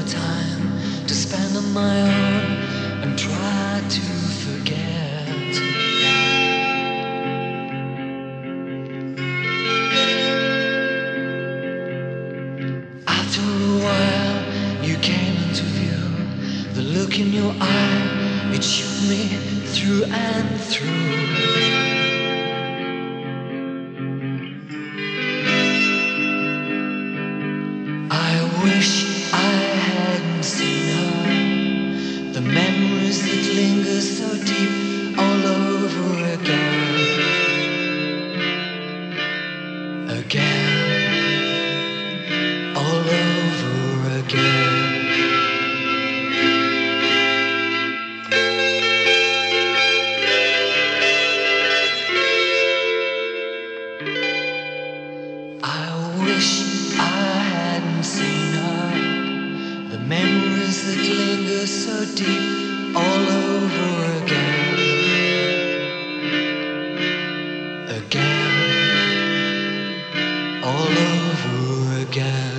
time to spend on my own and try to forget. After a while you came into view. The look in your eye, it shook me through and through. I wish I hadn't seen her. The memories that linger so deep all over again. Again. All over again. I wish I hadn't seen her. The memories that linger so deep all over again. Again. All over again.